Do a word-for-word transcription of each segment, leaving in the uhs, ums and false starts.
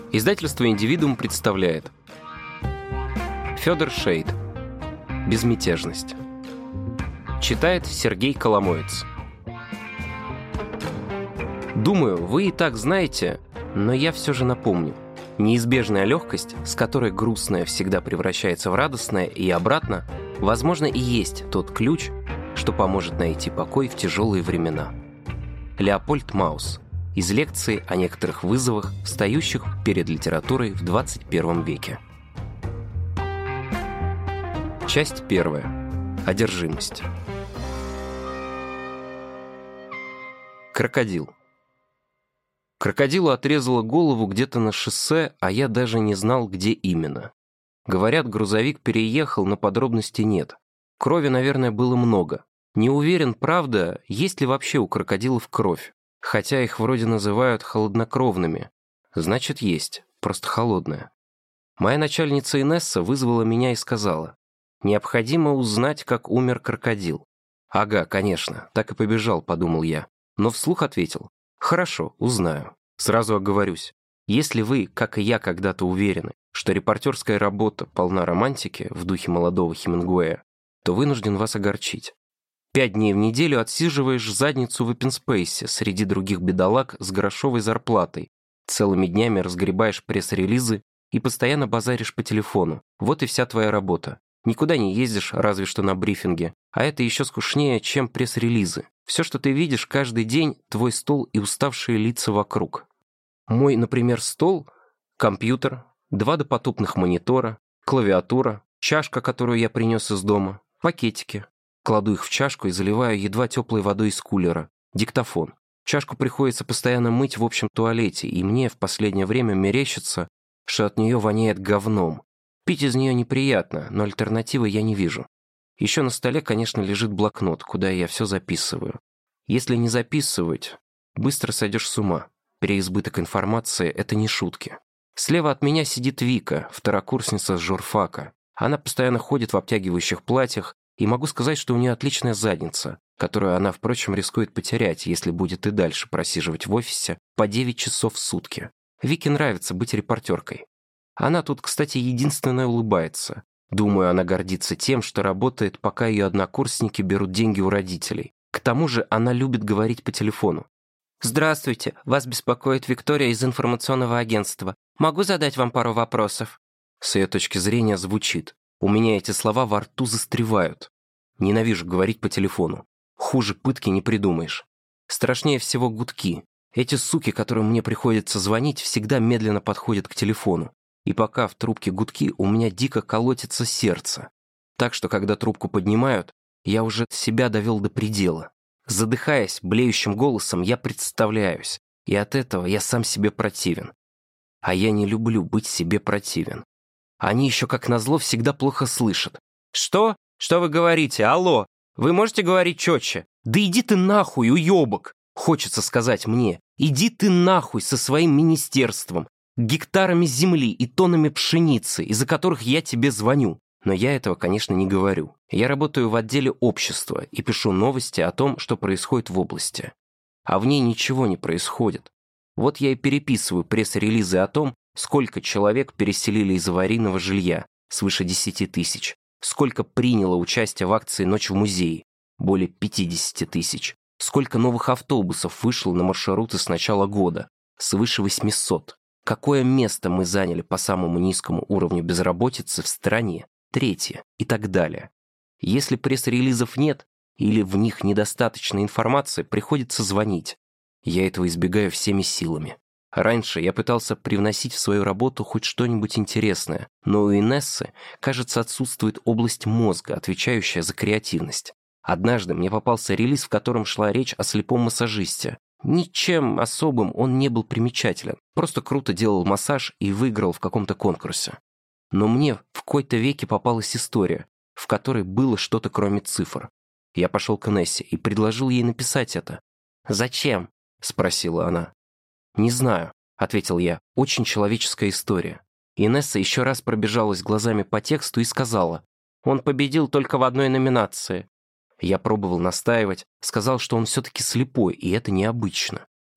Издательство «Индивидуум» представляет Федор Шейд. Безмятежность. Читает Сергей Коломоец. Думаю, вы и так знаете, но я все же напомню. Неизбежная легкость, с которой грустное всегда превращается в радостное и обратно, возможно, и есть тот ключ, что поможет найти покой в тяжелые времена. Леопольд Маус. Из лекции о некоторых вызовах, встающих перед литературой в двадцать первом веке. Часть первая. Одержимость. Крокодил. Крокодилу отрезало голову где-то на шоссе, а я даже не знал, где именно. Говорят, грузовик переехал, но подробностей нет. Крови, наверное, было много. Не уверен, правда, есть ли вообще у крокодилов кровь. Хотя их вроде называют холоднокровными. Значит, есть, просто холодная. Моя начальница Инесса вызвала меня и сказала: «Необходимо узнать, как умер крокодил». «Ага, конечно, так и побежал», — подумал я. Но вслух ответил: «Хорошо, узнаю. Сразу оговорюсь. Если вы, как и я, когда-то уверены, что репортерская работа полна романтики в духе молодого Хемингуэя, то вынужден вас огорчить. Пять дней в неделю отсиживаешь задницу в опенспейсе среди других бедолаг с грошовой зарплатой, целыми днями разгребаешь пресс-релизы и постоянно базаришь по телефону. Вот и вся твоя работа. Никуда не ездишь, разве что на брифинге, а это еще скучнее, чем пресс-релизы. Все, что ты видишь каждый день, твой стол и уставшие лица вокруг. Мой, например, стол, компьютер, два допотопных монитора, клавиатура, чашка, которую я принес из дома, пакетики. Кладу их в чашку и заливаю едва теплой водой из кулера. Диктофон. Чашку приходится постоянно мыть в общем туалете, и мне в последнее время мерещится, что от нее воняет говном. Пить из нее неприятно, но альтернативы я не вижу. Еще на столе, конечно, лежит блокнот, куда я все записываю. Если не записывать, быстро сойдешь с ума. Переизбыток информации — это не шутки. Слева от меня сидит Вика, второкурсница с журфака. Она постоянно ходит в обтягивающих платьях, и могу сказать, что у нее отличная задница, которую она, впрочем, рискует потерять, если будет и дальше просиживать в офисе по девять часов в сутки. Вике нравится быть репортеркой. Она тут, кстати, единственная улыбается. Думаю, она гордится тем, что работает, пока ее однокурсники берут деньги у родителей. К тому же она любит говорить по телефону. «Здравствуйте, вас беспокоит Виктория из информационного агентства. Могу задать вам пару вопросов?» С ее точки зрения звучит. У меня эти слова во рту застревают. Ненавижу говорить по телефону. Хуже пытки не придумаешь. Страшнее всего гудки. Эти суки, которым мне приходится звонить, всегда медленно подходят к телефону. И пока в трубке гудки, у меня дико колотится сердце. Так что, когда трубку поднимают, я уже себя довел до предела. Задыхаясь, блеющим голосом, я представляюсь. И от этого я сам себе противен. А я не люблю быть себе противен. Они еще, как назло, всегда плохо слышат. «Что? Что вы говорите? Алло! Вы можете говорить четче? Да иди ты нахуй, уебок!» Хочется сказать мне. «Иди ты нахуй со своим министерством, гектарами земли и тоннами пшеницы, из-за которых я тебе звоню». Но я этого, конечно, не говорю. Я работаю в отделе общества и пишу новости о том, что происходит в области. А в ней ничего не происходит. Вот я и переписываю пресс-релизы о том, сколько человек переселили из аварийного жилья, свыше десяти тысяч, сколько приняло участие в акции «Ночь в музее», более пятидесяти тысяч, сколько новых автобусов вышло на маршруты с начала года, свыше восьмисот. Какое место мы заняли по самому низкому уровню безработицы в стране, третье и так далее. Если пресс-релизов нет или в них недостаточно информации, приходится звонить. Я этого избегаю всеми силами. Раньше я пытался привносить в свою работу хоть что-нибудь интересное, но у Инессы, кажется, отсутствует область мозга, отвечающая за креативность. Однажды мне попался релиз, в котором шла речь о слепом массажисте. Ничем особым он не был примечателен, просто круто делал массаж и выиграл в каком-то конкурсе. Но мне в какой-то веке попалась история, в которой было что-то кроме цифр. Я пошел к Инессе и предложил ей написать это. «Зачем?» — спросила она. «Не знаю», — ответил я, — «очень человеческая история». Инесса еще раз пробежалась глазами по тексту и сказала: «Он победил только в одной номинации». Я пробовал настаивать, сказал, что он все-таки слепой, и это необычно.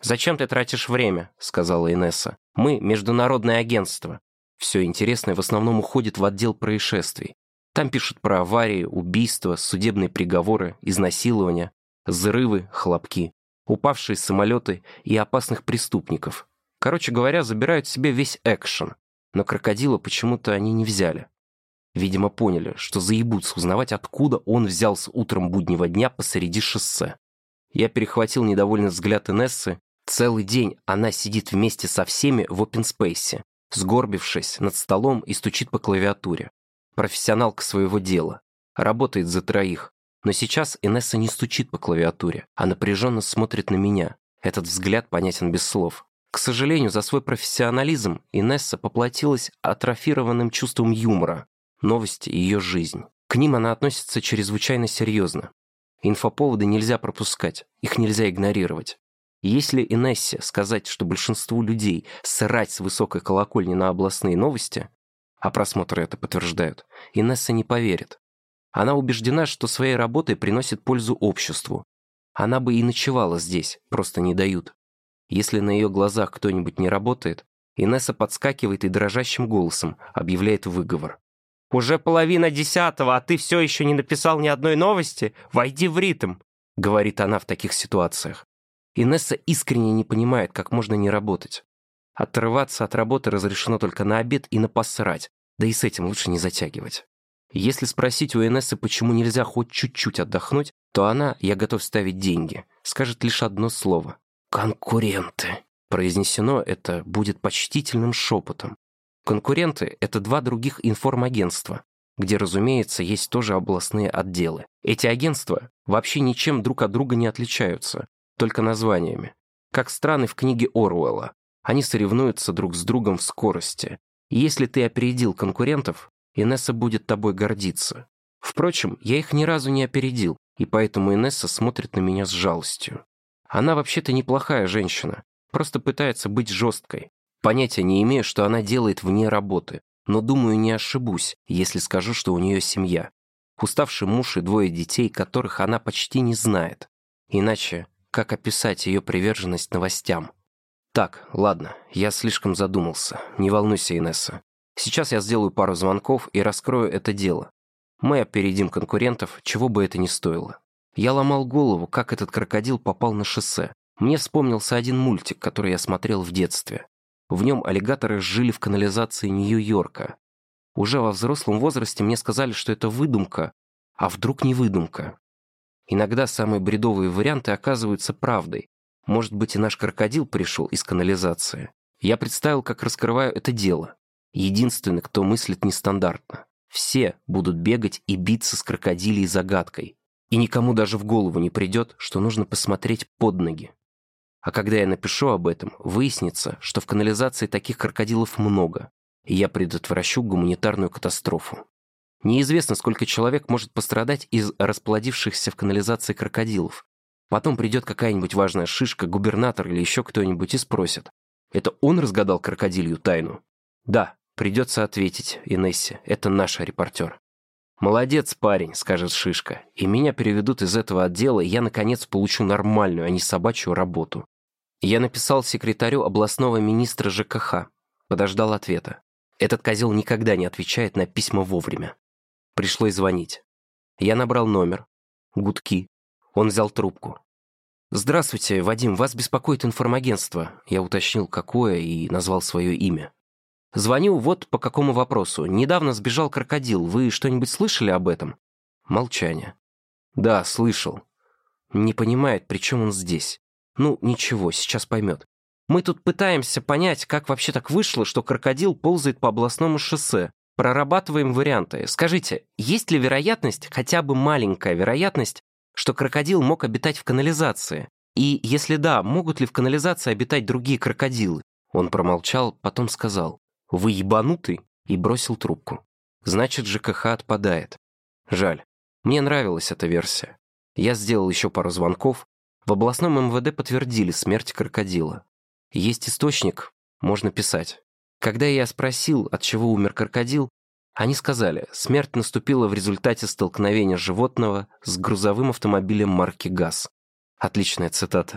«Зачем ты тратишь время?» — сказала Инесса. «Мы — международное агентство. Все интересное в основном уходит в отдел происшествий. Там пишут про аварии, убийства, судебные приговоры, изнасилования, взрывы, хлопки, упавшие самолеты и опасных преступников. Короче говоря, забирают себе весь экшен. Но крокодила почему-то они не взяли. Видимо, поняли, что заебутся узнавать, откуда он взялся утром буднего дня посреди шоссе. Я перехватил недовольный взгляд Инессы. Целый день она сидит вместе со всеми в опенспейсе, сгорбившись над столом и стучит по клавиатуре. Профессионалка своего дела. Работает за троих. Но сейчас Инесса не стучит по клавиатуре, а напряженно смотрит на меня. Этот взгляд понятен без слов. К сожалению, за свой профессионализм Инесса поплатилась атрофированным чувством юмора. Новости и ее жизнь. К ним она относится чрезвычайно серьезно. Инфоповоды нельзя пропускать, их нельзя игнорировать. Если Инессе сказать, что большинству людей срать с высокой колокольни на областные новости, а просмотры это подтверждают, Инесса не поверит. Она убеждена, что своей работой приносит пользу обществу. Она бы и ночевала здесь, просто не дают. Если на ее глазах кто-нибудь не работает, Инесса подскакивает и дрожащим голосом объявляет выговор. «Уже половина десятого, а ты все еще не написал ни одной новости? Войди в ритм», — говорит она в таких ситуациях. Инесса искренне не понимает, как можно не работать. Отрываться от работы разрешено только на обед и на посрать, да и с этим лучше не затягивать. Если спросить у Инессы, почему нельзя хоть чуть-чуть отдохнуть, то она, я готов ставить деньги, скажет лишь одно слово. «Конкуренты». Произнесено это будет почтительным шепотом. Конкуренты — это два других информагентства, где, разумеется, есть тоже областные отделы. Эти агентства вообще ничем друг от друга не отличаются, только названиями. Как страны в книге Оруэлла. Они соревнуются друг с другом в скорости. И если ты опередил конкурентов, Инесса будет тобой гордиться. Впрочем, я их ни разу не опередил, и поэтому Инесса смотрит на меня с жалостью. Она вообще-то неплохая женщина, просто пытается быть жесткой. Понятия не имею, что она делает вне работы, но думаю, не ошибусь, если скажу, что у нее семья. Уставший муж и двое детей, которых она почти не знает. Иначе, как описать ее приверженность новостям? Так, ладно, я слишком задумался. Не волнуйся, Инесса. Сейчас я сделаю пару звонков и раскрою это дело. Мы опередим конкурентов, чего бы это ни стоило. Я ломал голову, как этот крокодил попал на шоссе. Мне вспомнился один мультик, который я смотрел в детстве. В нем аллигаторы жили в канализации Нью-Йорка. Уже во взрослом возрасте мне сказали, что это выдумка, а вдруг не выдумка. Иногда самые бредовые варианты оказываются правдой. Может быть, и наш крокодил пришел из канализации. Я представил, как раскрываю это дело. Единственный, кто мыслит нестандартно. Все будут бегать и биться с крокодилей загадкой. И никому даже в голову не придет, что нужно посмотреть под ноги. А когда я напишу об этом, выяснится, что в канализации таких крокодилов много, и я предотвращу гуманитарную катастрофу. Неизвестно, сколько человек может пострадать из расплодившихся в канализации крокодилов. Потом придет какая-нибудь важная шишка, губернатор или еще кто-нибудь и спросит. Это он разгадал крокодилью тайну? Да, придется ответить Инессе, это наш репортер. «Молодец, парень», — скажет шишка, и меня переведут из этого отдела, и я, наконец, получу нормальную, а не собачью работу. Я написал секретарю областного министра ЖКХ. Подождал ответа. Этот козел никогда не отвечает на письма вовремя. Пришлось звонить. Я набрал номер. Гудки. Он взял трубку. «Здравствуйте, Вадим, вас беспокоит информагентство». Я уточнил, какое, и назвал свое имя. «Звоню вот по какому вопросу. Недавно сбежал крокодил. Вы что-нибудь слышали об этом?» Молчание. «Да, слышал». Не понимает, при чем он здесь. Ну, ничего, сейчас поймет. Мы тут пытаемся понять, как вообще так вышло, что крокодил ползает по областному шоссе. Прорабатываем варианты. Скажите, есть ли вероятность, хотя бы маленькая вероятность, что крокодил мог обитать в канализации? И если да, могут ли в канализации обитать другие крокодилы?» Он промолчал, потом сказал: «Вы ебанутый?» и бросил трубку. Значит, ЖКХ отпадает. Жаль. Мне нравилась эта версия. Я сделал еще пару звонков. В областном эм вэ дэ подтвердили смерть крокодила. Есть источник, можно писать. Когда я спросил, от чего умер крокодил, они сказали, смерть наступила в результате столкновения животного с грузовым автомобилем марки ГАЗ. Отличная цитата.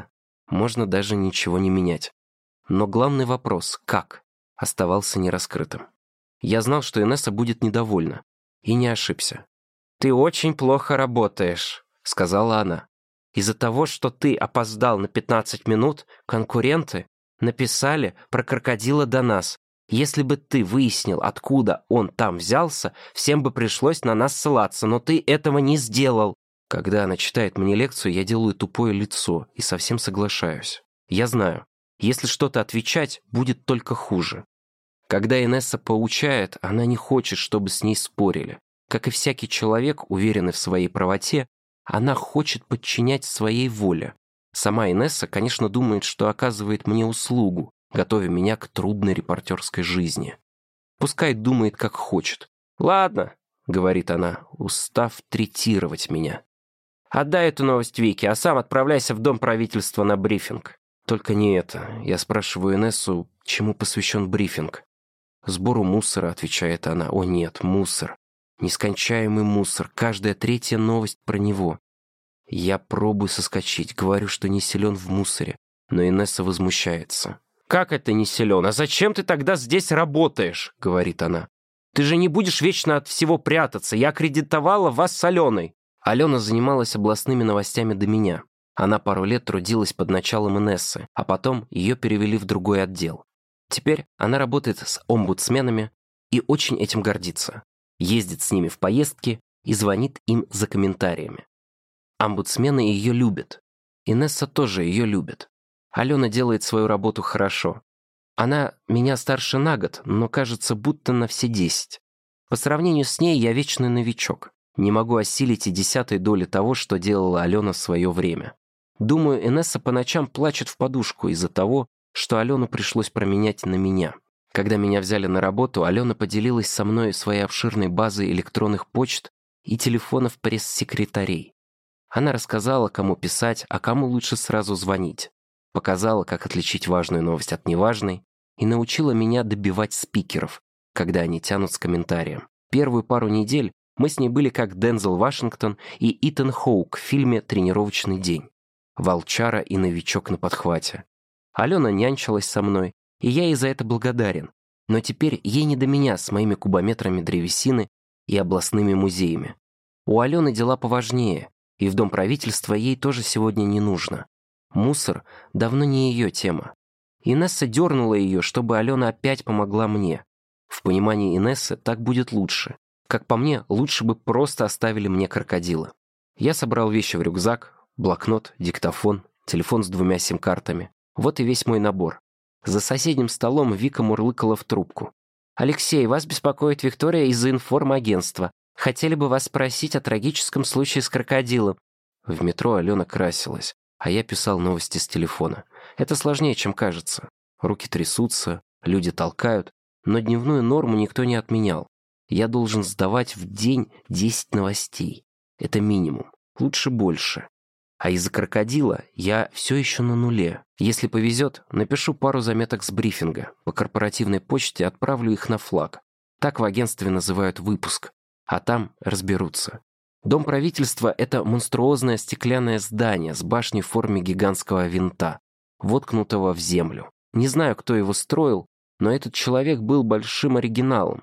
можно даже ничего не менять. Но главный вопрос «как?» оставался нераскрытым. Я знал, что Инесса будет недовольна, и не ошибся. «Ты очень плохо работаешь», — сказала она. «Из-за того, что ты опоздал на пятнадцать минут, конкуренты написали про крокодила до нас. Если бы ты выяснил, откуда он там взялся, всем бы пришлось на нас ссылаться, но ты этого не сделал». Когда она читает мне лекцию, я делаю тупое лицо и совсем соглашаюсь. Я знаю, если что-то отвечать, будет только хуже. Когда Инесса поучает, она не хочет, чтобы с ней спорили. Как и всякий человек, уверенный в своей правоте, она хочет подчинять своей воле. Сама Инесса, конечно, думает, что оказывает мне услугу, готовя меня к трудной репортерской жизни. Пускай думает, как хочет. «Ладно», — говорит она, устав третировать меня. «Отдай эту новость Вике, а сам отправляйся в Дом правительства на брифинг». Только не это. Я спрашиваю Инессу, чему посвящен брифинг. «Сбору мусора», — отвечает она. «О нет, мусор. Нескончаемый мусор. Каждая третья новость про него». Я пробую соскочить, говорю, что не силен в мусоре, но Инесса возмущается. «Как это не силен? А зачем ты тогда здесь работаешь?» — говорит она. «Ты же не будешь вечно от всего прятаться. Я аккредитовала вас с Аленой». Алена занималась областными новостями до меня. Она пару лет трудилась под началом Инессы, а потом ее перевели в другой отдел. Теперь она работает с омбудсменами и очень этим гордится. Ездит с ними в поездки и звонит им за комментариями. Омбудсмены ее любят. Инесса тоже ее любит. Алена делает свою работу хорошо. Она меня старше на год, но кажется, будто на все десять. По сравнению с ней я вечный новичок. Не могу осилить и десятой доли того, что делала Алена в свое время. Думаю, Инесса по ночам плачет в подушку из-за того, что Алену пришлось променять на меня. Когда меня взяли на работу, Алена поделилась со мной своей обширной базой электронных почт и телефонов пресс-секретарей. Она рассказала, кому писать, а кому лучше сразу звонить. Показала, как отличить важную новость от неважной, и научила меня добивать спикеров, когда они тянут с комментарием. Первую пару недель мы с ней были как Дензел Вашингтон и Итан Хоук в фильме «Тренировочный день». Волчара и новичок на подхвате. Алена нянчилась со мной, и я ей за это благодарен. Но теперь ей не до меня с моими кубометрами древесины и областными музеями. У Алены дела поважнее, и в Дом правительства ей тоже сегодня не нужно. Мусор давно не ее тема. Инесса дернула ее, чтобы Алена опять помогла мне. В понимании Инессы так будет лучше. Как по мне, лучше бы просто оставили мне крокодила. Я собрал вещи в рюкзак, блокнот, диктофон, телефон с двумя сим-картами. Вот и весь мой набор. За соседним столом Вика мурлыкала в трубку. «Алексей, вас беспокоит Виктория из информагентства. Хотели бы вас спросить о трагическом случае с крокодилом». В метро Алена красилась, а я писал новости с телефона. Это сложнее, чем кажется. Руки трясутся, люди толкают, но дневную норму никто не отменял. Я должен сдавать в день десять новостей. Это минимум. Лучше больше. А из-за крокодила я все еще на нуле. Если повезет, напишу пару заметок с брифинга. По корпоративной почте отправлю их на флаг. Так в агентстве называют выпуск. А там разберутся. Дом правительства — это монструозное стеклянное здание с башней в форме гигантского винта, воткнутого в землю. Не знаю, кто его строил, но этот человек был большим оригиналом.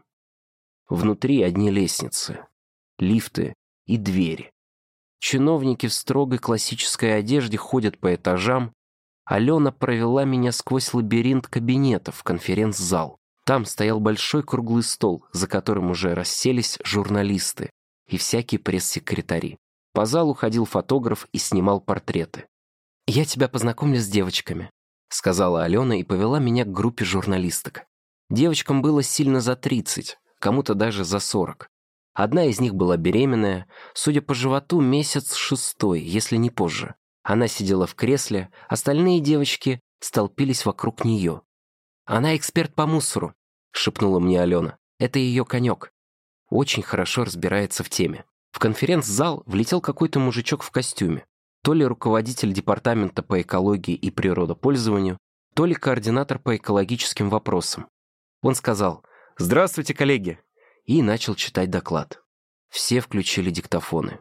Внутри одни лестницы, лифты и двери. Чиновники в строгой классической одежде ходят по этажам. Алена провела меня сквозь лабиринт кабинетов в конференц-зал. Там стоял большой круглый стол, за которым уже расселись журналисты и всякие пресс-секретари. По залу ходил фотограф и снимал портреты. «Я тебя познакомлю с девочками», — сказала Алена и повела меня к группе журналисток. Девочкам было сильно за тридцать, кому-то даже за сорок. Одна из них была беременная, судя по животу, месяц шестой, если не позже. Она сидела в кресле, остальные девочки столпились вокруг нее. «Она эксперт по мусору», — шепнула мне Алена. «Это ее конек. Очень хорошо разбирается в теме». В конференц-зал влетел какой-то мужичок в костюме. То ли руководитель департамента по экологии и природопользованию, то ли координатор по экологическим вопросам. Он сказал «Здравствуйте, коллеги!» и начал читать доклад. Все включили диктофоны.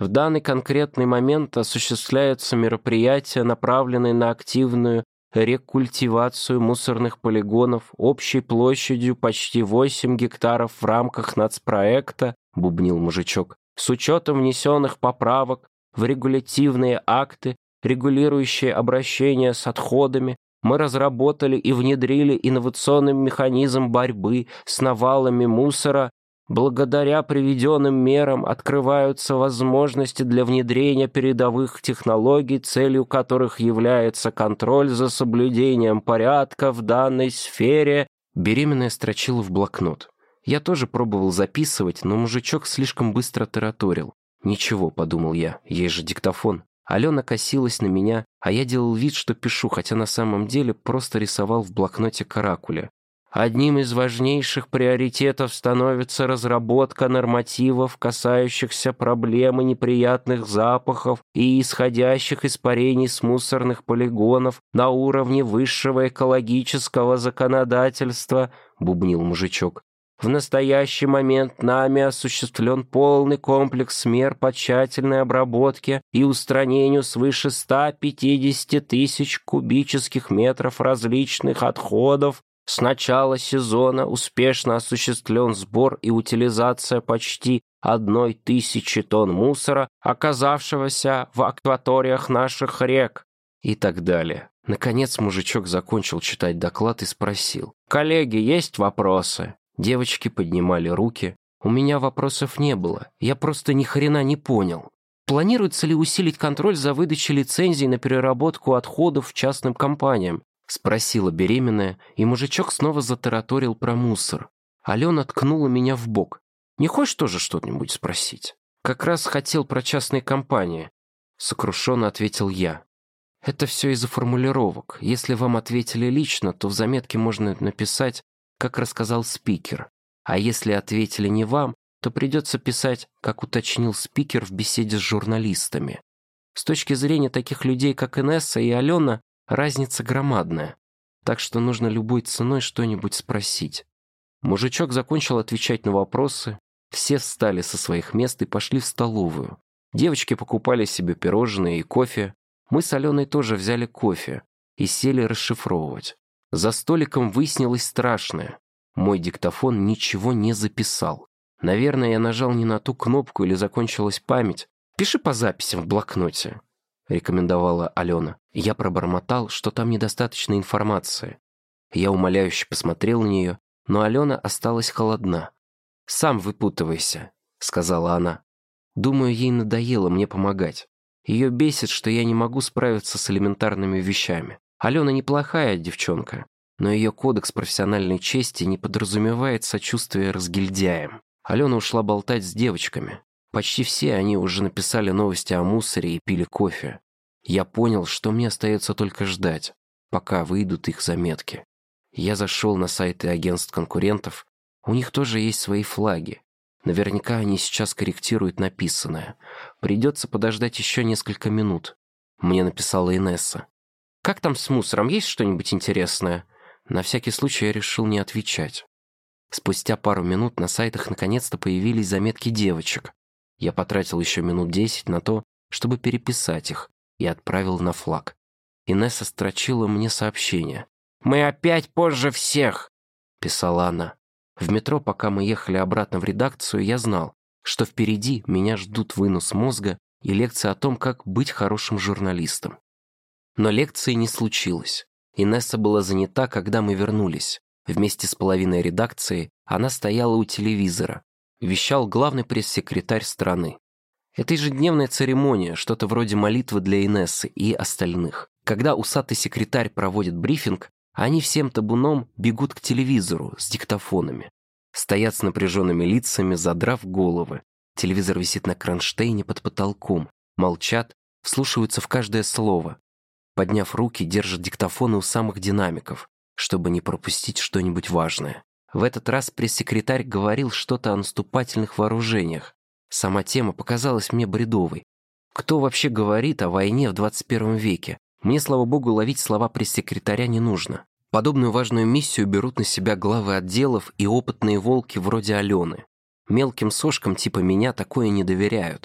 В данный конкретный момент осуществляются мероприятия, направленные на активную рекультивацию мусорных полигонов общей площадью почти восемь гектаров в рамках нацпроекта, бубнил мужичок, с учетом внесенных поправок в регулятивные акты, регулирующие обращение с отходами. Мы разработали и внедрили инновационный механизм борьбы с навалами мусора. Благодаря приведенным мерам открываются возможности для внедрения передовых технологий, целью которых является контроль за соблюдением порядка в данной сфере. Беременная строчила в блокнот. Я тоже пробовал записывать, но мужичок слишком быстро тараторил. «Ничего», — подумал я, — «есть же диктофон». Алена косилась на меня, а я делал вид, что пишу, хотя на самом деле просто рисовал в блокноте каракули. Одним из важнейших приоритетов становится разработка нормативов, касающихся проблемы неприятных запахов и исходящих испарений с мусорных полигонов на уровне высшего экологического законодательства, бубнил мужичок. В настоящий момент нами осуществлен полный комплекс мер по тщательной обработке и устранению свыше ста пятидесяти тысяч кубических метров различных отходов. С начала сезона успешно осуществлен сбор и утилизация почти одной тысячи тонн мусора, оказавшегося в акваториях наших рек, и так далее. Наконец мужичок закончил читать доклад и спросил: «Коллеги, есть вопросы?» Девочки поднимали руки. У меня вопросов не было, я просто ни хрена не понял. Планируется ли усилить контроль за выдачей лицензий на переработку отходов частным компаниям? Спросила беременная, и мужичок снова затараторил про мусор. Алена ткнула меня в бок. «Не хочешь тоже что-нибудь спросить?» «Как раз хотел про частные компании», — сокрушенно ответил я. «Это все из-за формулировок. Если вам ответили лично, то в заметке можно написать, как рассказал спикер. А если ответили не вам, то придется писать, как уточнил спикер в беседе с журналистами. С точки зрения таких людей, как Инесса и Алена, разница громадная, так что нужно любой ценой что-нибудь спросить». Мужичок закончил отвечать на вопросы, все встали со своих мест и пошли в столовую. Девочки покупали себе пирожные и кофе, мы с Аленой тоже взяли кофе и сели расшифровывать. За столиком выяснилось страшное. Мой диктофон ничего не записал. Наверное, я нажал не на ту кнопку или закончилась память. «Пиши по записям в блокноте», — рекомендовала Алена. Я пробормотал, что там недостаточно информации. Я умоляюще посмотрел на нее, но Алена осталась холодна. «Сам выпутывайся», — сказала она. Думаю, ей надоело мне помогать. Ее бесит, что я не могу справиться с элементарными вещами. Алена неплохая девчонка, но ее кодекс профессиональной чести не подразумевает сочувствия разгильдяям. Алена ушла болтать с девочками. Почти все они уже написали новости о мусоре и пили кофе. Я понял, что мне остается только ждать, пока выйдут их заметки. Я зашел на сайты агентств конкурентов. У них тоже есть свои флаги. Наверняка они сейчас корректируют написанное. Придется подождать еще несколько минут. Мне написала Инесса. «Как там с мусором? Есть что-нибудь интересное?» На всякий случай я решил не отвечать. Спустя пару минут на сайтах наконец-то появились заметки девочек. Я потратил еще минут десять на то, чтобы переписать их, и отправил на флаг. Инесса строчила мне сообщение. «Мы опять позже всех!» — писала она. В метро, пока мы ехали обратно в редакцию, я знал, что впереди меня ждут вынос мозга и лекция о том, как быть хорошим журналистом. Но лекции не случилось. Инесса была занята, когда мы вернулись. Вместе с половиной редакции она стояла у телевизора. Вещал главный пресс-секретарь страны. Это ежедневная церемония, что-то вроде молитвы для Инессы и остальных. Когда усатый секретарь проводит брифинг, они всем табуном бегут к телевизору с диктофонами. Стоят с напряженными лицами, задрав головы. Телевизор висит на кронштейне под потолком. Молчат, вслушиваются в каждое слово. Подняв руки, держат диктофоны у самых динамиков, чтобы не пропустить что-нибудь важное. В этот раз пресс-секретарь говорил что-то о наступательных вооружениях. Сама тема показалась мне бредовой. Кто вообще говорит о войне в двадцать первом веке? Мне, слава богу, ловить слова пресс-секретаря не нужно. Подобную важную миссию берут на себя главы отделов и опытные волки вроде Алены. Мелким сошкам типа меня такое не доверяют.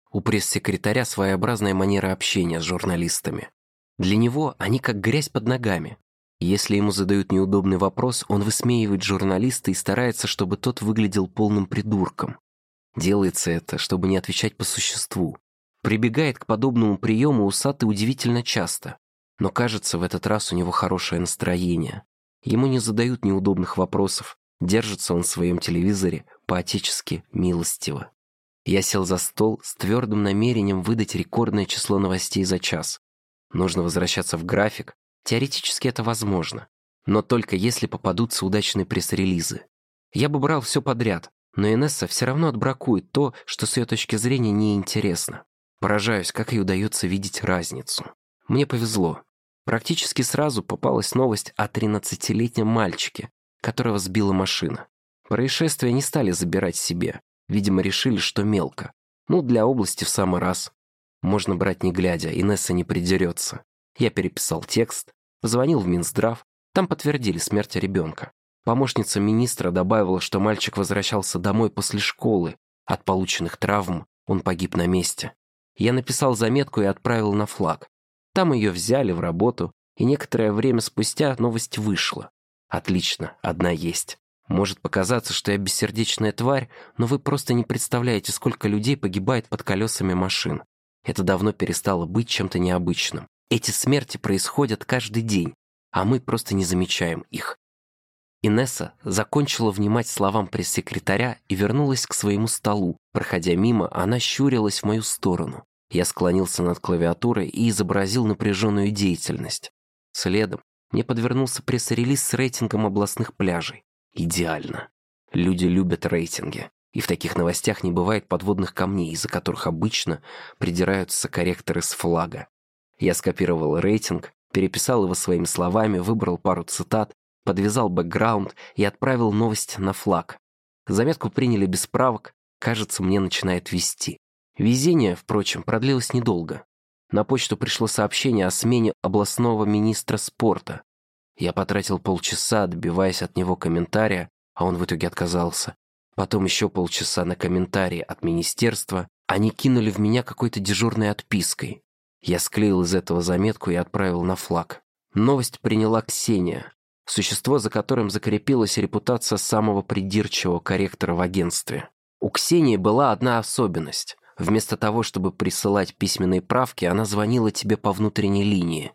У пресс-секретаря своеобразная манера общения с журналистами. Для него они как грязь под ногами. Если ему задают неудобный вопрос, он высмеивает журналиста и старается, чтобы тот выглядел полным придурком. Делается это, чтобы не отвечать по существу. Прибегает к подобному приему усатый удивительно часто. Но кажется, в этот раз у него хорошее настроение. Ему не задают неудобных вопросов. Держится он в своем телевизоре по-отечески милостиво. Я сел за стол с твердым намерением выдать рекордное число новостей за час. Нужно возвращаться в график. Теоретически это возможно. Но только если попадутся удачные пресс-релизы. Я бы брал все подряд, но Инесса все равно отбракует то, что с ее точки зрения неинтересно. Поражаюсь, как ей удается видеть разницу. Мне повезло. Практически сразу попалась новость о тринадцатилетнем мальчике, которого сбила машина. Происшествие не стали забирать себе. Видимо, решили, что мелко. Ну, для области в самый раз. Можно брать не глядя, Инесса не придерется. Я переписал текст, позвонил в Минздрав, там подтвердили смерть ребенка. Помощница министра добавила, что мальчик возвращался домой после школы. От полученных травм он погиб на месте. Я написал заметку и отправил на флаг. Там ее взяли в работу, и некоторое время спустя новость вышла. Отлично, одна есть. Может показаться, что я бессердечная тварь, но вы просто не представляете, сколько людей погибает под колесами машин. Это давно перестало быть чем-то необычным. Эти смерти происходят каждый день, а мы просто не замечаем их. Инесса закончила внимать словам пресс-секретаря и вернулась к своему столу. Проходя мимо, она щурилась в мою сторону. Я склонился над клавиатурой и изобразил напряженную деятельность. Следом мне подвернулся пресс-релиз с рейтингом областных пляжей. Идеально. Люди любят рейтинги. И в таких новостях не бывает подводных камней, из-за которых обычно придираются корректоры с флага. Я скопировал рейтинг, переписал его своими словами, выбрал пару цитат, подвязал бэкграунд и отправил новость на флаг. Заметку приняли без правок, кажется, мне начинает вести. Везение, впрочем, продлилось недолго. На почту пришло сообщение о смене областного министра спорта. Я потратил полчаса, добиваясь от него комментария, а он в итоге отказался. Потом еще полчаса на комментарии от министерства. Они кинули в меня какой-то дежурной отпиской. Я склеил из этого заметку и отправил на флаг. Новость приняла Ксения, существо, за которым закрепилась репутация самого придирчивого корректора в агентстве. У Ксении была одна особенность. Вместо того, чтобы присылать письменные правки, она звонила тебе по внутренней линии.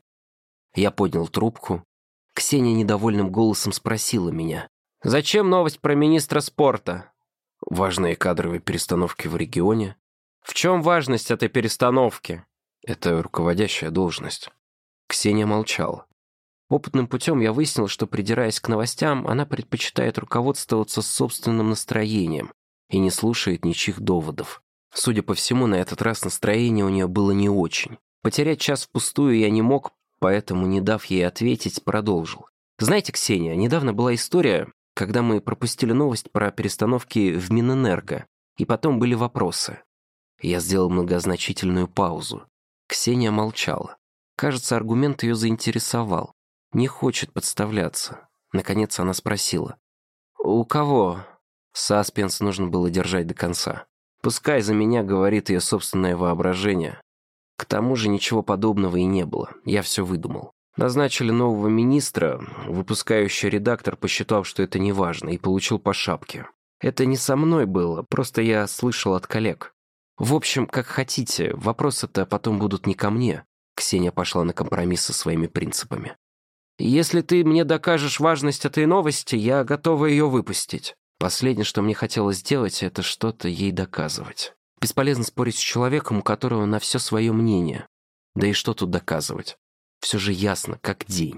Я поднял трубку. Ксения недовольным голосом спросила меня: «Зачем новость про министра спорта?» «Важные кадровые перестановки в регионе». «В чем важность этой перестановки?» «Это руководящая должность». Ксения молчала. Опытным путем я выяснил, что, придираясь к новостям, она предпочитает руководствоваться собственным настроением и не слушает ничьих доводов. Судя по всему, на этот раз настроение у нее было не очень. Потерять час впустую я не мог, поэтому, не дав ей ответить, продолжил. «Знаете, Ксения, недавно была история, когда мы пропустили новость про перестановки в Минэнерго, и потом были вопросы». Я сделал многозначительную паузу. Ксения молчала. Кажется, аргумент ее заинтересовал. Не хочет подставляться. Наконец она спросила: «У кого?» Саспенс нужно было держать до конца. Пускай за меня говорит ее собственное воображение. К тому же ничего подобного и не было. Я все выдумал. Назначили нового министра, выпускающий редактор посчитал, что это неважно, и получил по шапке. Это не со мной было, просто я слышал от коллег. В общем, как хотите, вопросы-то потом будут не ко мне. Ксения пошла на компромисс со своими принципами. «Если ты мне докажешь важность этой новости, я готова ее выпустить». Последнее, что мне хотелось сделать, это что-то ей доказывать. Бесполезно спорить с человеком, у которого на все свое мнение. Да и что тут доказывать? Все же ясно, как день.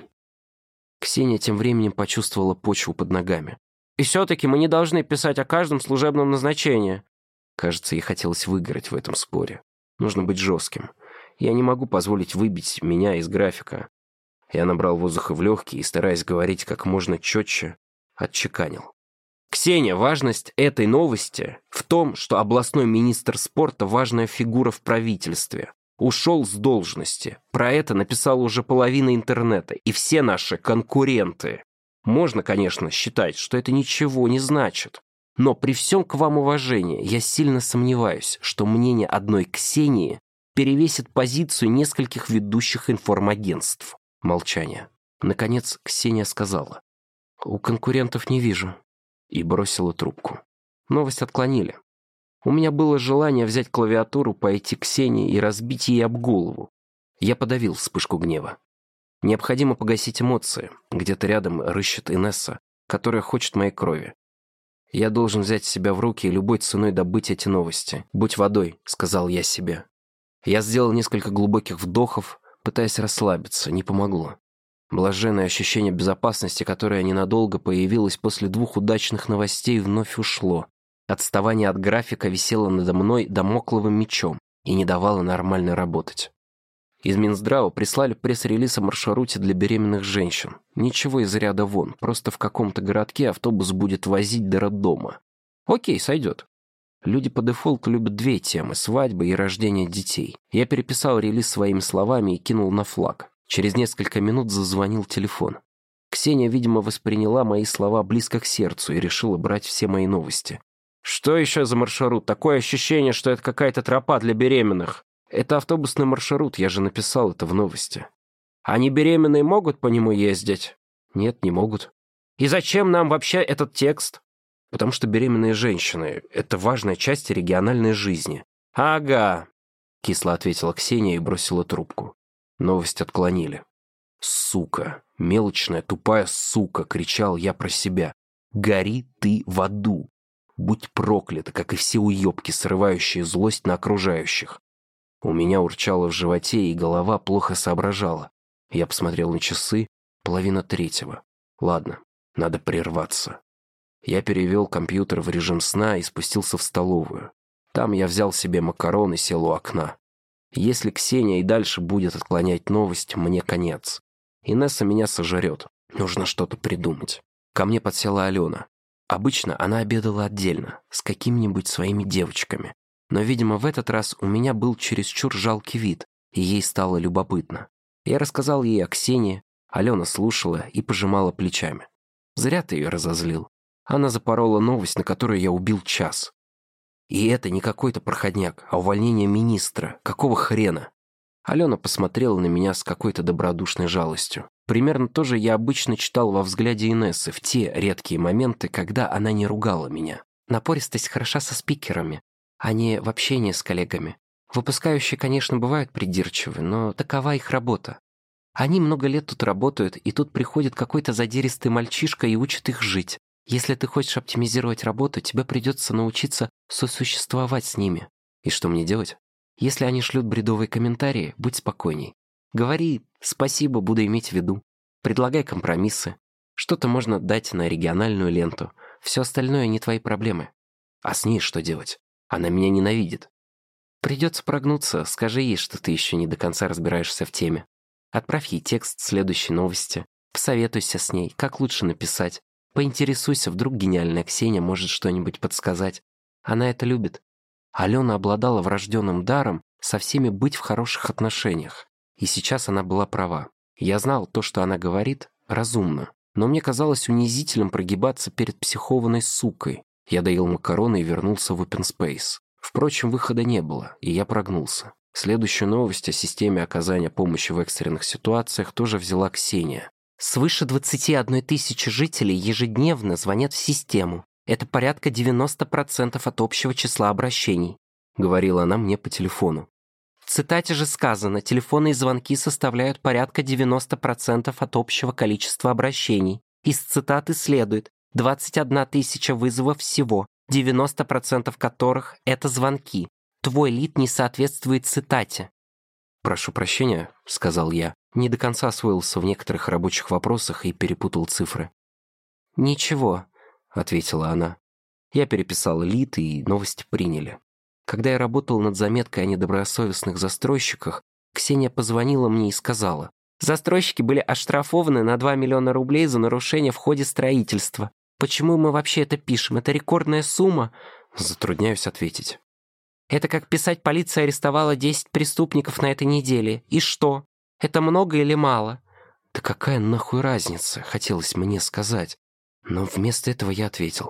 Ксения тем временем почувствовала почву под ногами. «И все-таки мы не должны писать о каждом служебном назначении». Кажется, ей хотелось выиграть в этом споре. Нужно быть жестким. Я не могу позволить выбить меня из графика. Я набрал воздуха в легкие и, стараясь говорить как можно четче, отчеканил. «Ксения, важность этой новости в том, что областной министр спорта – важная фигура в правительстве. Ушел с должности. Про это написала уже половина интернета и все наши конкуренты. Можно, конечно, считать, что это ничего не значит. Но при всем к вам уважении, я сильно сомневаюсь, что мнение одной Ксении перевесит позицию нескольких ведущих информагентств. Молчание. Наконец Ксения сказала: «У конкурентов не вижу». И бросила трубку. Новость отклонили. У меня было желание взять клавиатуру, пойти к Ксении и разбить ей об голову. Я подавил вспышку гнева. Необходимо погасить эмоции. Где-то рядом рыщет Инесса, которая хочет моей крови. Я должен взять себя в руки и любой ценой добыть эти новости. «Будь водой», — сказал я себе. Я сделал несколько глубоких вдохов, пытаясь расслабиться. Не помогло. Блаженное ощущение безопасности, которое ненадолго появилось после двух удачных новостей, вновь ушло. Отставание от графика висело надо мной дамокловым мечом и не давало нормально работать. Из Минздрава прислали пресс-релиз о маршруте для беременных женщин. Ничего из ряда вон, просто в каком-то городке автобус будет возить до роддома. Окей, сойдет. Люди по дефолту любят две темы – свадьбы и рождение детей. Я переписал релиз своими словами и кинул на флаг. Через несколько минут зазвонил телефон. Ксения, видимо, восприняла мои слова близко к сердцу и решила брать все мои новости. «Что еще за маршрут? Такое ощущение, что это какая-то тропа для беременных». «Это автобусный маршрут, я же написал это в новости». «Они беременные могут по нему ездить?» «Нет, не могут». «И зачем нам вообще этот текст?» «Потому что беременные женщины — это важная часть региональной жизни». «Ага», — кисло ответила Ксения и бросила трубку. Новость отклонили. «Сука, мелочная, тупая сука!» — кричал я про себя. «Гори ты в аду! Будь проклята, как и все уебки, срывающие злость на окружающих!» У меня урчало в животе, и голова плохо соображала. Я посмотрел на часы, половина третьего. Ладно, надо прерваться. Я перевел компьютер в режим сна и спустился в столовую. Там я взял себе макарон и сел у окна. Если Ксения и дальше будет отклонять новость, мне конец. Инесса меня сожрет. Нужно что-то придумать. Ко мне подсела Алена. Обычно она обедала отдельно, с какими-нибудь своими девочками. Но, видимо, в этот раз у меня был чересчур жалкий вид, и ей стало любопытно. Я рассказал ей о Ксении, Алена слушала и пожимала плечами. Зря ты ее разозлил. Она запорола новость, на которую я убил час. И это не какой-то проходняк, а увольнение министра. Какого хрена? Алена посмотрела на меня с какой-то добродушной жалостью. Примерно то же я обычно читал во взгляде Инессы в те редкие моменты, когда она не ругала меня. Напористость хороша со спикерами, а не в общении с коллегами. Выпускающие, конечно, бывают придирчивы, но такова их работа. Они много лет тут работают, и тут приходит какой-то задиристый мальчишка и учит их жить. Если ты хочешь оптимизировать работу, тебе придется научиться сосуществовать с ними. И что мне делать? Если они шлют бредовые комментарии, будь спокойней. Говори «спасибо, буду иметь в виду». Предлагай компромиссы. Что-то можно дать на региональную ленту. Все остальное не твои проблемы. А с ней что делать? Она меня ненавидит. Придется прогнуться, скажи ей, что ты еще не до конца разбираешься в теме. Отправь ей текст следующей новости. Посоветуйся с ней, как лучше написать. Поинтересуйся, вдруг гениальная Ксения может что-нибудь подсказать. Она это любит. Алена обладала врожденным даром со всеми быть в хороших отношениях. И сейчас она была права. Я знал, то, что она говорит, разумно. Но мне казалось унизительным прогибаться перед психованной сукой. Я доел макароны и вернулся в Open Space. Впрочем, выхода не было, и я прогнулся. Следующую новость о системе оказания помощи в экстренных ситуациях тоже взяла Ксения. Свыше двадцати одной тысячи жителей ежедневно звонят в систему. Это порядка девяносто процентов от общего числа обращений, говорила она мне по телефону. В цитате же сказано, телефонные звонки составляют порядка девяносто процентов от общего количества обращений. Из цитаты следует двадцать одна тысяча вызовов всего, девяносто процентов которых — это звонки. Твой лид не соответствует цитате. «Прошу прощения», — сказал я. Не до конца освоился в некоторых рабочих вопросах и перепутал цифры. «Ничего», — ответила она. Я переписал лид, и новости приняли. Когда я работал над заметкой о недобросовестных застройщиках, Ксения позвонила мне и сказала: «Застройщики были оштрафованы на два миллиона рублей за нарушение в ходе строительства. Почему мы вообще это пишем? Это рекордная сумма?» Затрудняюсь ответить. «Это как писать, полиция арестовала десять преступников на этой неделе. И что? Это много или мало?» «Да какая нахуй разница?» — хотелось мне сказать. Но вместо этого я ответил: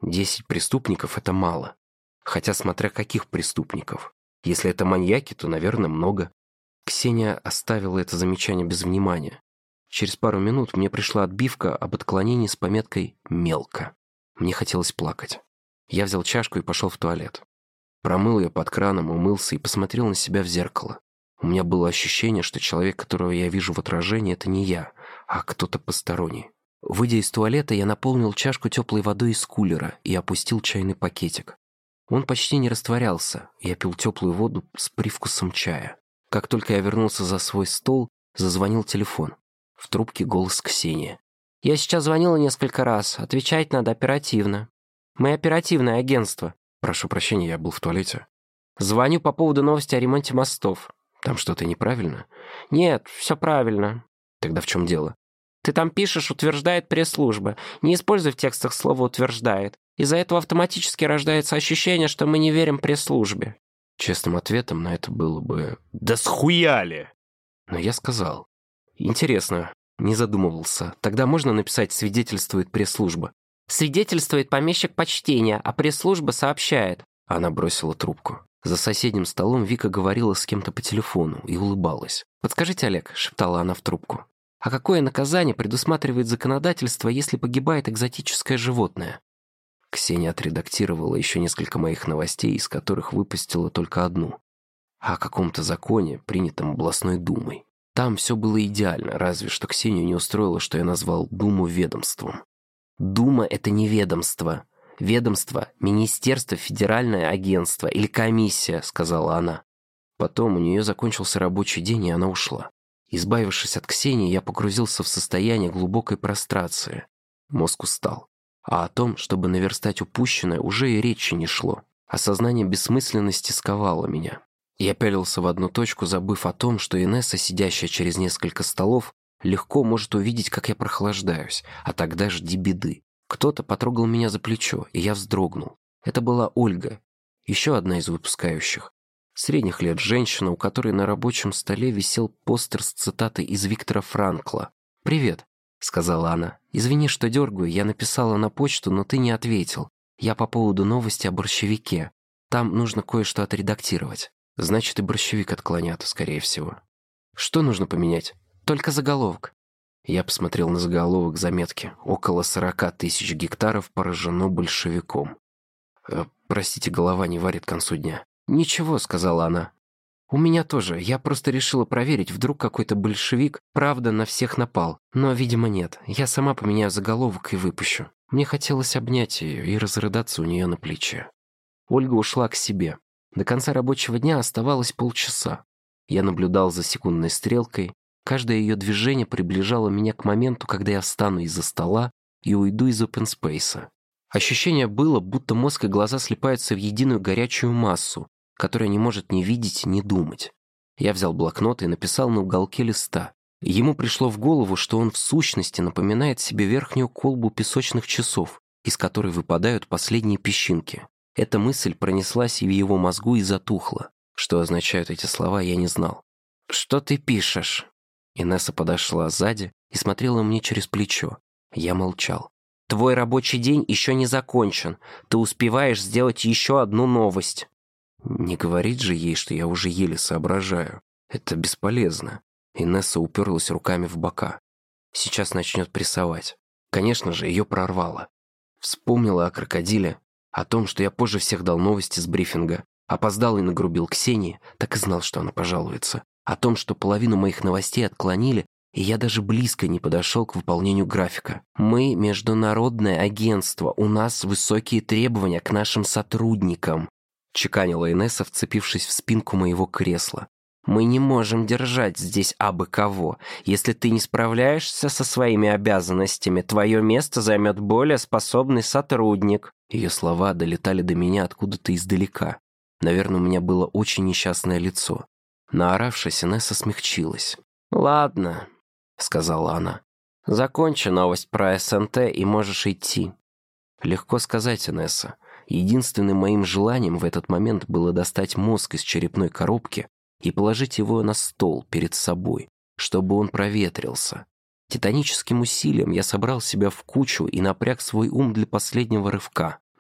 Десять преступников — это мало. Хотя смотря каких преступников. Если это маньяки, то, наверное, много. Ксения оставила это замечание без внимания. Через пару минут мне пришла отбивка об отклонении с пометкой «мелко». Мне хотелось плакать. Я взял чашку и пошел в туалет. Промыл ее под краном, умылся и посмотрел на себя в зеркало. У меня было ощущение, что человек, которого я вижу в отражении, это не я, а кто-то посторонний. Выйдя из туалета, я наполнил чашку теплой водой из кулера и опустил чайный пакетик. Он почти не растворялся, я пил теплую воду с привкусом чая. Как только я вернулся за свой стол, зазвонил телефон. В трубке голос Ксении. «Я сейчас звонила несколько раз, отвечать надо оперативно. Мы оперативное агентство». «Прошу прощения, я был в туалете». «Звоню по поводу новости о ремонте мостов». «Там что-то неправильно?» «Нет, все правильно». «Тогда в чем дело?» «Ты там пишешь «утверждает пресс-служба». Не используй в текстах слово «утверждает». Из-за этого автоматически рождается ощущение, что мы не верим пресс-службе». Честным ответом на это было бы «да схуяли!». Но я сказал. «Интересно, не задумывался. Тогда можно написать «свидетельствует пресс-служба»?» «Свидетельствует помещик почтения, а пресс-служба сообщает». Она бросила трубку. За соседним столом Вика говорила с кем-то по телефону и улыбалась. «Подскажите, Олег», — шептала она в трубку, «а какое наказание предусматривает законодательство, если погибает экзотическое животное?» Ксения отредактировала еще несколько моих новостей, из которых выпустила только одну. О каком-то законе, принятом областной думой. Там все было идеально, разве что Ксению не устроило, что я назвал Думу ведомством. Дума — это не ведомство. Ведомство — Министерство, Федеральное агентство или комиссия, сказала она. Потом у нее закончился рабочий день, и она ушла. Избавившись от Ксении, я погрузился в состояние глубокой прострации. Мозг устал. А о том, чтобы наверстать упущенное, уже и речи не шло. Осознание бессмысленности сковало меня. Я пялился в одну точку, забыв о том, что Инесса, сидящая через несколько столов, легко может увидеть, как я прохлаждаюсь, а тогда жди беды. Кто-то потрогал меня за плечо, и я вздрогнул. Это была Ольга, еще одна из выпускающих. Средних лет женщина, у которой на рабочем столе висел постер с цитатой из Виктора Франкла. «Привет», — сказала она. «Извини, что дергаю, я написала на почту, но ты не ответил. Я по поводу новости о борщевике. Там нужно кое-что отредактировать». Значит, и борщевик отклонят, скорее всего. Что нужно поменять? Только заголовок. Я посмотрел на заголовок заметки. Около сорока тысяч гектаров поражено большевиком. Э, простите, голова не варит к концу дня. «Ничего», — сказала она. «У меня тоже. Я просто решила проверить, вдруг какой-то большевик правда на всех напал. Но, видимо, нет. Я сама поменяю заголовок и выпущу». Мне хотелось обнять ее и разрыдаться у нее на плече. Ольга ушла к себе. До конца рабочего дня оставалось полчаса. Я наблюдал за секундной стрелкой. Каждое ее движение приближало меня к моменту, когда я встану из-за стола и уйду из опенспейса. Ощущение было, будто мозг и глаза слипаются в единую горячую массу, которая не может ни видеть, ни думать. Я взял блокнот и написал на уголке листа. Ему пришло в голову, что он в сущности напоминает себе верхнюю колбу песочных часов, из которой выпадают последние песчинки. Эта мысль пронеслась в его мозгу и затухла. Что означают эти слова, я не знал. «Что ты пишешь?» Инесса подошла сзади и смотрела мне через плечо. Я молчал. «Твой рабочий день еще не закончен. Ты успеваешь сделать еще одну новость». Не говорить же ей, что я уже еле соображаю. Это бесполезно. Инесса уперлась руками в бока. Сейчас начнет прессовать. Конечно же, ее прорвало. Вспомнила о крокодиле. О том, что я позже всех дал новости с брифинга, опоздал и нагрубил Ксении, так и знал, что она пожалуется. О том, что половину моих новостей отклонили, и я даже близко не подошел к выполнению графика. Мы — международное агентство, у нас высокие требования к нашим сотрудникам, чеканила Инесса, вцепившись в спинку моего кресла. Мы не можем держать здесь абы кого. Если ты не справляешься со своими обязанностями, твое место займет более способный сотрудник. Ее слова долетали до меня откуда-то издалека. Наверное, у меня было очень несчастное лицо. Наоравшись, Инесса смягчилась. «Ладно», — сказала она. «Закончи новость про эс эн тэ и можешь идти». Легко сказать, Инесса. Единственным моим желанием в этот момент было достать мозг из черепной коробки и положить его на стол перед собой, чтобы он проветрился. Титаническим усилием я собрал себя в кучу и напряг свой ум для последнего рывка.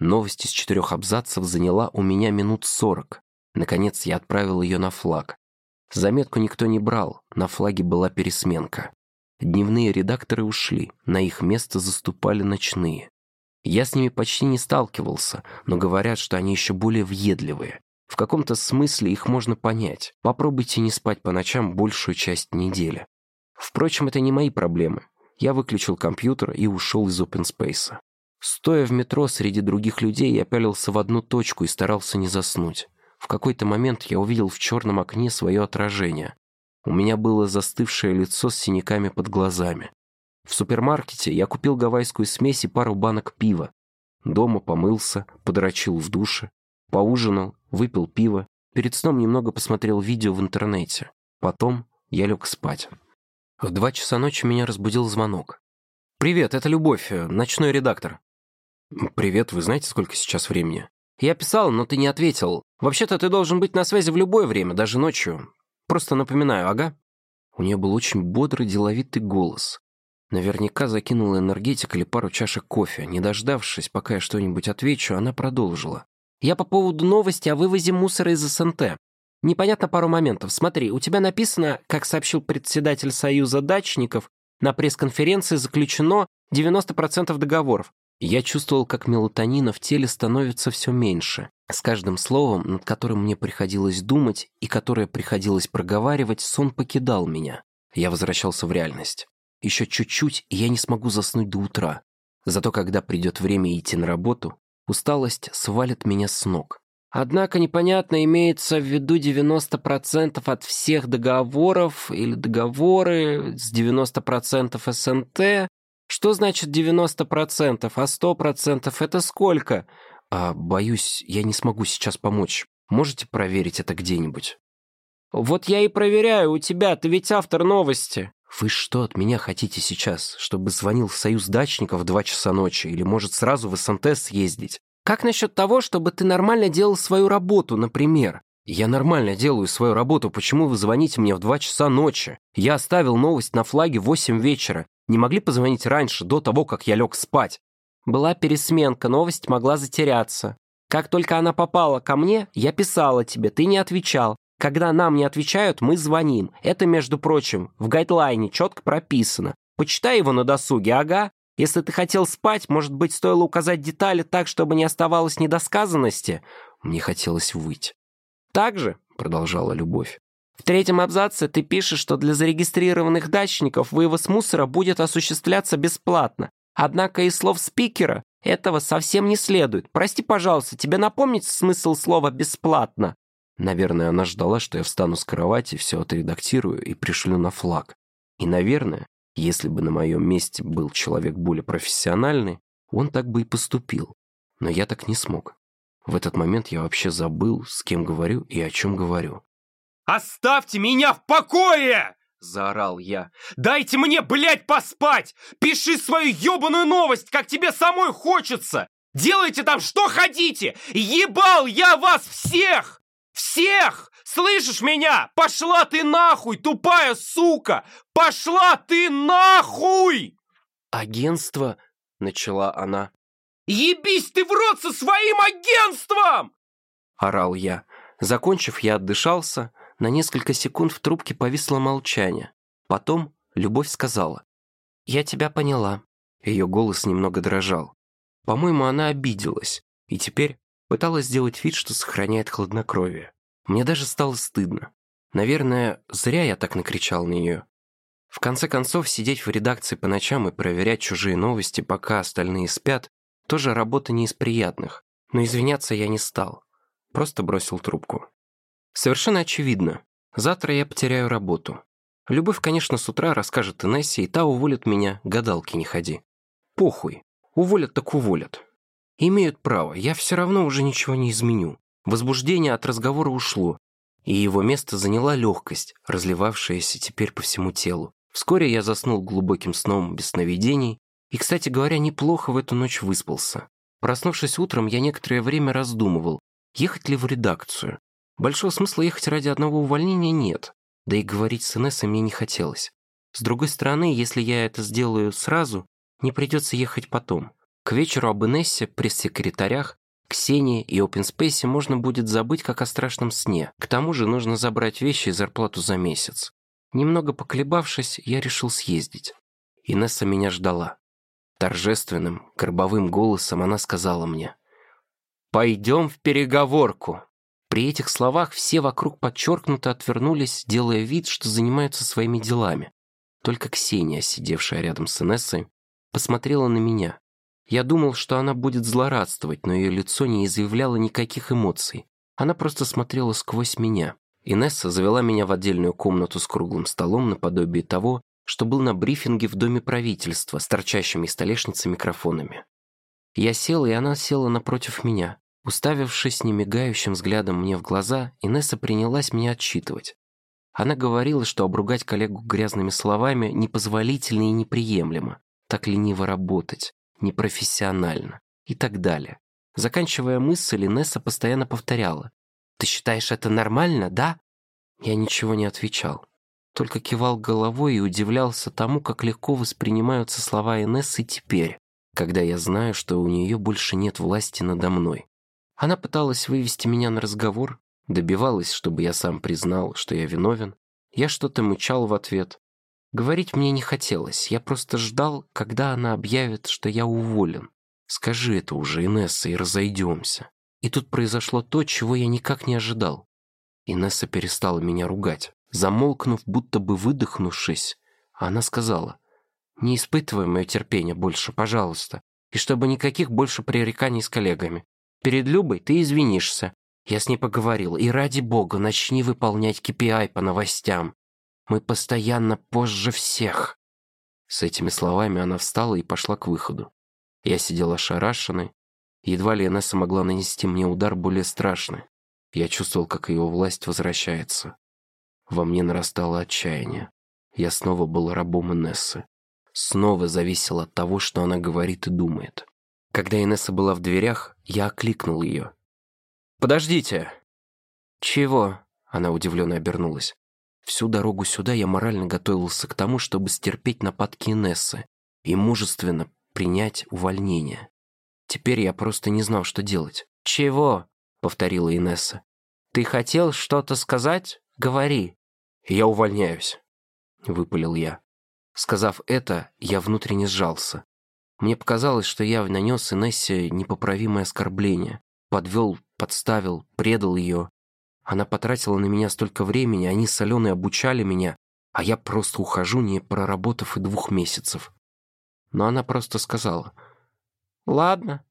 Новость из четырех абзацев заняла у меня минут сорок. Наконец я отправил ее на флаг. Заметку никто не брал, на флаге была пересменка. Дневные редакторы ушли, на их место заступали ночные. Я с ними почти не сталкивался, но говорят, что они еще более въедливые. В каком-то смысле их можно понять. Попробуйте не спать по ночам большую часть недели. Впрочем, это не мои проблемы. Я выключил компьютер и ушел из OpenSpace. Стоя в метро среди других людей, я пялился в одну точку и старался не заснуть. В какой-то момент я увидел в черном окне свое отражение. У меня было застывшее лицо с синяками под глазами. В супермаркете я купил гавайскую смесь и пару банок пива. Дома помылся, подрочил в душе, поужинал, выпил пиво. Перед сном немного посмотрел видео в интернете. Потом я лег спать. В два часа ночи меня разбудил звонок. «Привет, это Любовь, ночной редактор». «Привет, вы знаете, сколько сейчас времени?» «Я писал, но ты не ответил. Вообще-то ты должен быть на связи в любое время, даже ночью. Просто напоминаю, ага». У нее был очень бодрый, деловитый голос. Наверняка закинула энергетик или пару чашек кофе. Не дождавшись, пока я что-нибудь отвечу, она продолжила. «Я по поводу новости о вывозе мусора из СНТ. Непонятно пару моментов. Смотри, у тебя написано, как сообщил председатель Союза дачников, на пресс-конференции заключено девяносто процентов договоров. Я чувствовал, как мелатонина в теле становится все меньше. С каждым словом, над которым мне приходилось думать и которое приходилось проговаривать, сон покидал меня. Я возвращался в реальность. Еще чуть-чуть, и я не смогу заснуть до утра. Зато когда придет время идти на работу, усталость свалит меня с ног. Однако непонятно, имеется в виду девяносто процентов от всех договоров или договоры с девяносто процентов СНТ. Что значит девяносто процентов, а сто процентов это сколько? А, боюсь, я не смогу сейчас помочь. Можете проверить это где-нибудь? Вот я и проверяю у тебя, ты ведь автор новости. Вы что от меня хотите сейчас? Чтобы звонил в Союз дачников в два часа ночи или, может, сразу в СНТ съездить? Как насчет того, чтобы ты нормально делал свою работу, например? Я нормально делаю свою работу, почему вы звоните мне в два часа ночи? Я оставил новость на флаге в восемь вечера. Не могли позвонить раньше, до того, как я лег спать? Была пересменка, новость могла затеряться. Как только она попала ко мне, я писала тебе, ты не отвечал. Когда нам не отвечают, мы звоним. Это, между прочим, в гайдлайне четко прописано. Почитай его на досуге, ага. Если ты хотел спать, может быть, стоило указать детали так, чтобы не оставалось недосказанности? Мне хотелось выть. «Также», — продолжала Любовь, «в третьем абзаце ты пишешь, что для зарегистрированных дачников вывоз мусора будет осуществляться бесплатно. Однако из слов спикера этого совсем не следует. Прости, пожалуйста, тебе напомнить смысл слова «бесплатно»?» Наверное, она ждала, что я встану с кровати, все отредактирую и пришлю на флаг. И, наверное, если бы на моем месте был человек более профессиональный, он так бы и поступил. Но я так не смог. В этот момент я вообще забыл, с кем говорю и о чем говорю. «Оставьте меня в покое!» — заорал я. «Дайте мне, блядь, поспать! Пиши свою ебаную новость, как тебе самой хочется! Делайте там что хотите! Ебал я вас всех! Всех! Слышишь меня? Пошла ты нахуй, тупая сука! Пошла ты нахуй!» «Агентство?» — начала она. «Ебись ты в рот со своим агентством!» — орал я. Закончив, я отдышался. На несколько секунд в трубке повисло молчание. Потом Любовь сказала. «Я тебя поняла». Ее голос немного дрожал. По-моему, она обиделась. И теперь пыталась сделать вид, что сохраняет хладнокровие. Мне даже стало стыдно. Наверное, зря я так накричал на нее. В конце концов, сидеть в редакции по ночам и проверять чужие новости, пока остальные спят, тоже работа не из приятных. Но извиняться я не стал. Просто бросил трубку. Совершенно очевидно. Завтра я потеряю работу. Любовь, конечно, с утра расскажет Инессе, и та уволит меня, гадалки не ходи. Похуй. Уволят так уволят. Имеют право, я все равно уже ничего не изменю. Возбуждение от разговора ушло, и его место заняла легкость, разливавшаяся теперь по всему телу. Вскоре я заснул глубоким сном без сновидений, и, кстати говоря, неплохо в эту ночь выспался. Проснувшись утром, я некоторое время раздумывал, ехать ли в редакцию. Большого смысла ехать ради одного увольнения нет, да и говорить с Инессой мне не хотелось. С другой стороны, если я это сделаю сразу, не придется ехать потом. К вечеру об Инессе, пресс-секретарях, Ксении и OpenSpace можно будет забыть, как о страшном сне. К тому же нужно забрать вещи и зарплату за месяц. Немного поколебавшись, я решил съездить. Инесса меня ждала. Торжественным, горбовым голосом она сказала мне: «Пойдем в переговорку». При этих словах все вокруг подчеркнуто отвернулись, делая вид, что занимаются своими делами. Только Ксения, сидевшая рядом с Инессой, посмотрела на меня. Я думал, что она будет злорадствовать, но ее лицо не изъявляло никаких эмоций. Она просто смотрела сквозь меня. Инесса завела меня в отдельную комнату с круглым столом наподобие того, что был на брифинге в Доме правительства с торчащими из столешницы микрофонами. Я сел, и она села напротив меня. Уставившись немигающим взглядом мне в глаза, Инесса принялась меня отчитывать. Она говорила, что обругать коллегу грязными словами непозволительно и неприемлемо, так лениво работать, непрофессионально и так далее. Заканчивая мысль, Инесса постоянно повторяла: «Ты считаешь это нормально, да?» Я ничего не отвечал, только кивал головой и удивлялся тому, как легко воспринимаются слова Инессы теперь, когда я знаю, что у нее больше нет власти надо мной. Она пыталась вывести меня на разговор, добивалась, чтобы я сам признал, что я виновен. Я что-то мычал в ответ. Говорить мне не хотелось, я просто ждал, когда она объявит, что я уволен. «Скажи это уже, Инесса, и разойдемся». И тут произошло то, чего я никак не ожидал. Инесса перестала меня ругать. Замолкнув, будто бы выдохнувшись, она сказала: «Не испытывай мое терпение больше, пожалуйста, и чтобы никаких больше пререканий с коллегами. Перед Любой ты извинишься. Я с ней поговорил, и ради бога начни выполнять кей пи ай по новостям. Мы постоянно позже всех». С этими словами она встала и пошла к выходу. Я сидел ошарашенный. Едва ли Инесса могла нанести мне удар более страшный. Я чувствовал, как ее власть возвращается. Во мне нарастало отчаяние. Я снова был рабом Инессы. Снова зависел от того, что она говорит и думает. Когда Инесса была в дверях, я окликнул ее. «Подождите!» «Чего?» — она удивленно обернулась. Всю дорогу сюда я морально готовился к тому, чтобы стерпеть нападки Инессы и мужественно принять увольнение. Теперь я просто не знал, что делать. «Чего?» — повторила Инесса. «Ты хотел что-то сказать? Говори». «Я увольняюсь», — выпалил я. Сказав это, я внутренне сжался. Мне показалось, что я нанес Инессе непоправимое оскорбление. Подвел, подставил, предал ее. Она потратила на меня столько времени, они с Аленой обучали меня, а я просто ухожу, не проработав и двух месяцев. Но она просто сказала: «Ладно».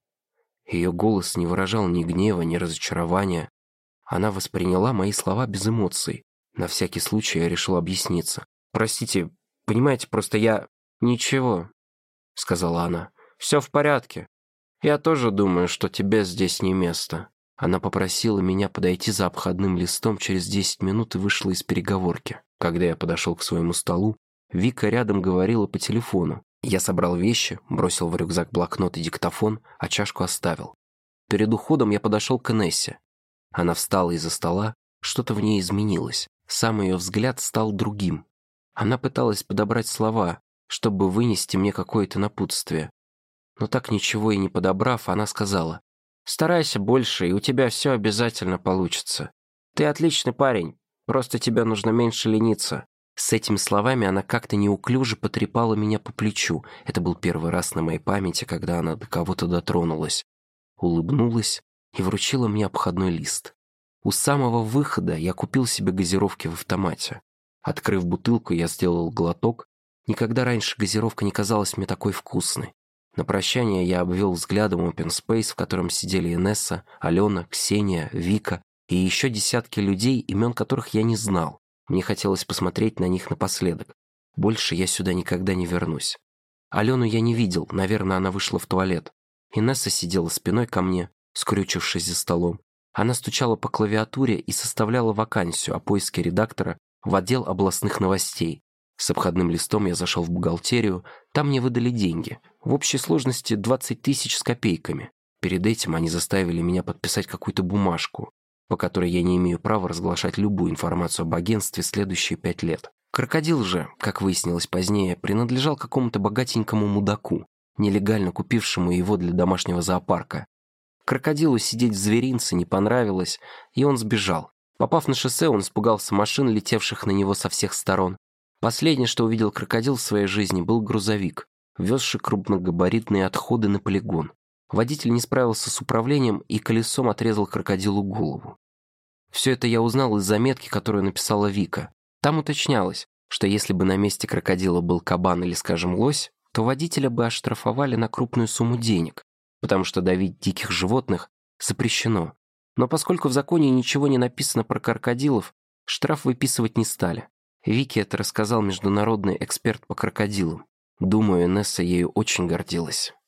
Ее голос не выражал ни гнева, ни разочарования. Она восприняла мои слова без эмоций. На всякий случай я решил объясниться. «Простите, понимаете, просто я...» «Ничего», — сказала она. «Все в порядке. Я тоже думаю, что тебе здесь не место». Она попросила меня подойти за обходным листом через десять минут и вышла из переговорки. Когда я подошел к своему столу, Вика рядом говорила по телефону. Я собрал вещи, бросил в рюкзак блокнот и диктофон, а чашку оставил. Перед уходом я подошел к Инессе. Она встала из-за стола, что-то в ней изменилось. Сам ее взгляд стал другим. Она пыталась подобрать слова, чтобы вынести мне какое-то напутствие. Но так ничего и не подобрав, она сказала: «Старайся больше, и у тебя все обязательно получится. Ты отличный парень, просто тебе нужно меньше лениться». С этими словами она как-то неуклюже потрепала меня по плечу. Это был первый раз на моей памяти, когда она до кого-то дотронулась. Улыбнулась и вручила мне обходной лист. У самого выхода я купил себе газировки в автомате. Открыв бутылку, я сделал глоток. Никогда раньше газировка не казалась мне такой вкусной. На прощание я обвел взглядом OpenSpace, в котором сидели Инесса, Алена, Ксения, Вика и еще десятки людей, имен которых я не знал. Мне хотелось посмотреть на них напоследок. Больше я сюда никогда не вернусь. Алену я не видел, наверное, она вышла в туалет. Инесса сидела спиной ко мне, скрючившись за столом. Она стучала по клавиатуре и составляла вакансию о поиске редактора в отдел областных новостей. С обходным листом я зашел в бухгалтерию, там мне выдали деньги. В общей сложности двадцать тысяч с копейками. Перед этим они заставили меня подписать какую-то бумажку, по которой я не имею права разглашать любую информацию об агентстве следующие пять лет. Крокодил же, как выяснилось позднее, принадлежал какому-то богатенькому мудаку. нелегально купившему его для домашнего зоопарка. Крокодилу сидеть в зверинце не понравилось, и он сбежал. Попав на шоссе, он испугался машин, летевших на него со всех сторон. Последнее, что увидел крокодил в своей жизни, был грузовик, везший крупногабаритные отходы на полигон. Водитель не справился с управлением и колесом отрезал крокодилу голову. Все это я узнал из заметки, которую написала Вика. Там уточнялось, что если бы на месте крокодила был кабан или, скажем, лось, то водителя бы оштрафовали на крупную сумму денег, потому что давить диких животных запрещено. Но поскольку в законе ничего не написано про крокодилов, штраф выписывать не стали. Вике это рассказал международный эксперт по крокодилам. Думаю, Инесса ею очень гордилась.